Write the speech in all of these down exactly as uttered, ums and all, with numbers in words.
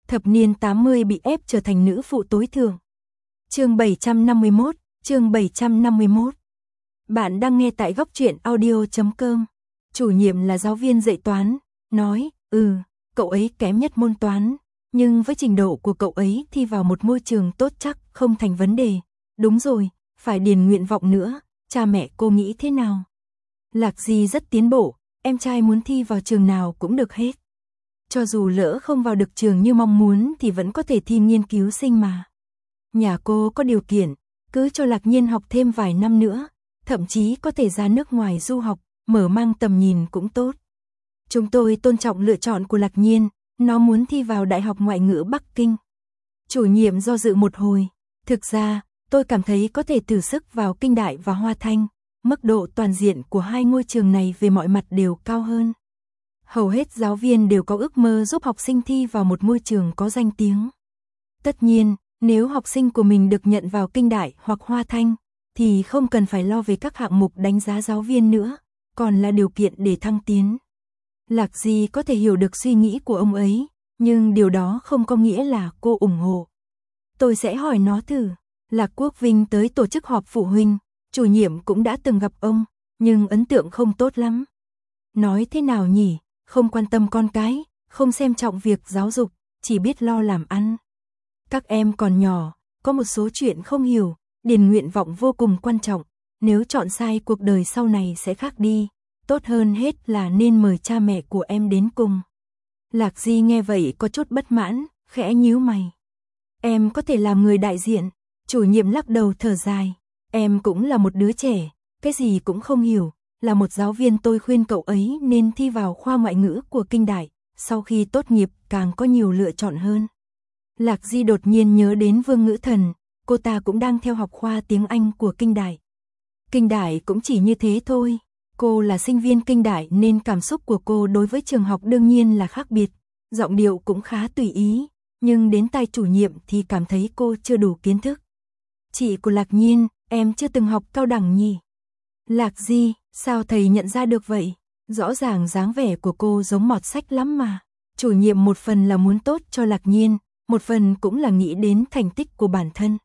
thập niên tám mươi bị ép trở thành nữ phụ tối thượng. Chương bảy trăm năm mươi mốt, chương bảy trăm năm mươi mốt. Bạn đang nghe tại góc truyện audio chấm com. Chủ nhiệm là giáo viên dạy toán, nói, ừ, cậu ấy kém nhất môn toán, nhưng với trình độ của cậu ấy thi vào một môi trường tốt chắc không thành vấn đề. Đúng rồi, phải điền nguyện vọng nữa, cha mẹ cô nghĩ thế nào? Lạc Di rất tiến bộ, em trai muốn thi vào trường nào cũng được hết. Cho dù lỡ không vào được trường như mong muốn thì vẫn có thể thi nghiên cứu sinh mà. Nhà cô có điều kiện, cứ cho Lạc Nhiên học thêm vài năm nữa, thậm chí có thể ra nước ngoài du học, mở mang tầm nhìn cũng tốt. Chúng tôi tôn trọng lựa chọn của Lạc Nhiên, nó muốn thi vào Đại học Ngoại ngữ Bắc Kinh. Chủ nhiệm do dự một hồi, thực ra, tôi cảm thấy có thể thử sức vào Kinh Đại và Hoa Thanh, mức độ toàn diện của hai ngôi trường này về mọi mặt đều cao hơn. Hầu hết giáo viên đều có ước mơ giúp học sinh thi vào một môi trường có danh tiếng. Tất nhiên, nếu học sinh của mình được nhận vào Kinh Đại hoặc Hoa Thanh, thì không cần phải lo về các hạng mục đánh giá giáo viên nữa, còn là điều kiện để thăng tiến. Lạc Di có thể hiểu được suy nghĩ của ông ấy, nhưng điều đó không có nghĩa là cô ủng hộ. Tôi sẽ hỏi nó thử. Lạc Quốc Vinh tới tổ chức họp phụ huynh, chủ nhiệm cũng đã từng gặp ông, nhưng ấn tượng không tốt lắm. Nói thế nào nhỉ, không quan tâm con cái, không xem trọng việc giáo dục, chỉ biết lo làm ăn. Các em còn nhỏ, có một số chuyện không hiểu, điền nguyện vọng vô cùng quan trọng, nếu chọn sai cuộc đời sau này sẽ khác đi, tốt hơn hết là nên mời cha mẹ của em đến cùng. Lạc Di nghe vậy có chút bất mãn, khẽ nhíu mày. Em có thể làm người đại diện, chủ nhiệm lắc đầu thở dài, em cũng là một đứa trẻ, cái gì cũng không hiểu, là một giáo viên tôi khuyên cậu ấy nên thi vào khoa ngoại ngữ của Kinh Đại, sau khi tốt nghiệp càng có nhiều lựa chọn hơn. Lạc Di đột nhiên nhớ đến Vương Ngữ Thần, cô ta cũng đang theo học khoa tiếng Anh của Kinh Đại. Kinh Đại cũng chỉ như thế thôi, cô là sinh viên Kinh Đại nên cảm xúc của cô đối với trường học đương nhiên là khác biệt, giọng điệu cũng khá tùy ý, nhưng đến tai chủ nhiệm thì cảm thấy cô chưa đủ kiến thức. Chị của Lạc Nhiên, em chưa từng học cao đẳng nhỉ? Lạc Di, sao thầy nhận ra được vậy? Rõ ràng dáng vẻ của cô giống mọt sách lắm mà. Chủ nhiệm một phần là muốn tốt cho Lạc Nhiên, một phần cũng là nghĩ đến thành tích của bản thân.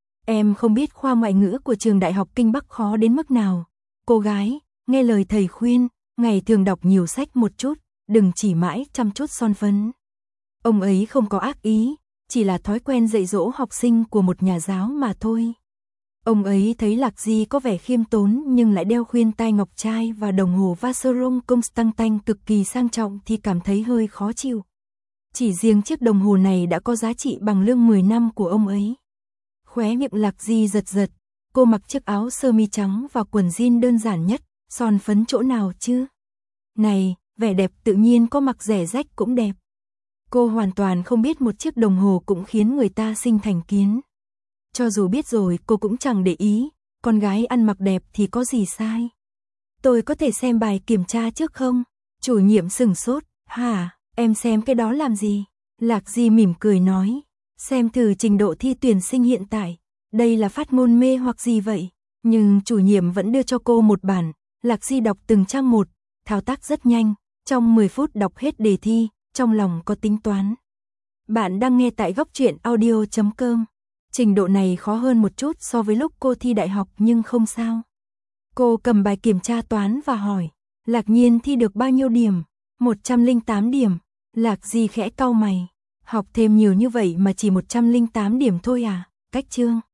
Em không biết khoa ngoại ngữ của trường Đại học Kinh Bắc khó đến mức nào. Cô gái, nghe lời thầy khuyên, ngày thường đọc nhiều sách một chút, đừng chỉ mãi chăm chút son phấn. Ông ấy không có ác ý, chỉ là thói quen dạy dỗ học sinh của một nhà giáo mà thôi. Ông ấy thấy Lạc Di có vẻ khiêm tốn nhưng lại đeo khuyên tai ngọc trai và đồng hồ Vacheron Constantin cực kỳ sang trọng thì cảm thấy hơi khó chịu. Chỉ riêng chiếc đồng hồ này đã có giá trị bằng lương mười năm của ông ấy. Khóe miệng Lạc Di giật giật, cô mặc chiếc áo sơ mi trắng và quần jean đơn giản nhất, son phấn chỗ nào chứ? Này, vẻ đẹp tự nhiên có mặc rẻ rách cũng đẹp. Cô hoàn toàn không biết một chiếc đồng hồ cũng khiến người ta sinh thành kiến. Cho dù biết rồi cô cũng chẳng để ý, con gái ăn mặc đẹp thì có gì sai. Tôi có thể xem bài kiểm tra trước không? Chủ nhiệm sửng sốt, hả, em xem cái đó làm gì? Lạc Di mỉm cười nói, xem thử trình độ thi tuyển sinh hiện tại, đây là phát ngôn mê hoặc gì vậy? Nhưng chủ nhiệm vẫn đưa cho cô một bản, Lạc Di đọc từng trang một, thao tác rất nhanh, trong mười phút đọc hết đề thi, trong lòng có tính toán. Bạn đang nghe tại góc truyện audio chấm com. Trình độ này khó hơn một chút so với lúc cô thi đại học nhưng không sao. Cô cầm bài kiểm tra toán và hỏi, Lạc Nhiên thi được bao nhiêu điểm? một trăm lẻ tám điểm. Lạc Di khẽ cau mày, học thêm nhiều như vậy mà chỉ một trăm lẻ tám điểm thôi à? Cách chương.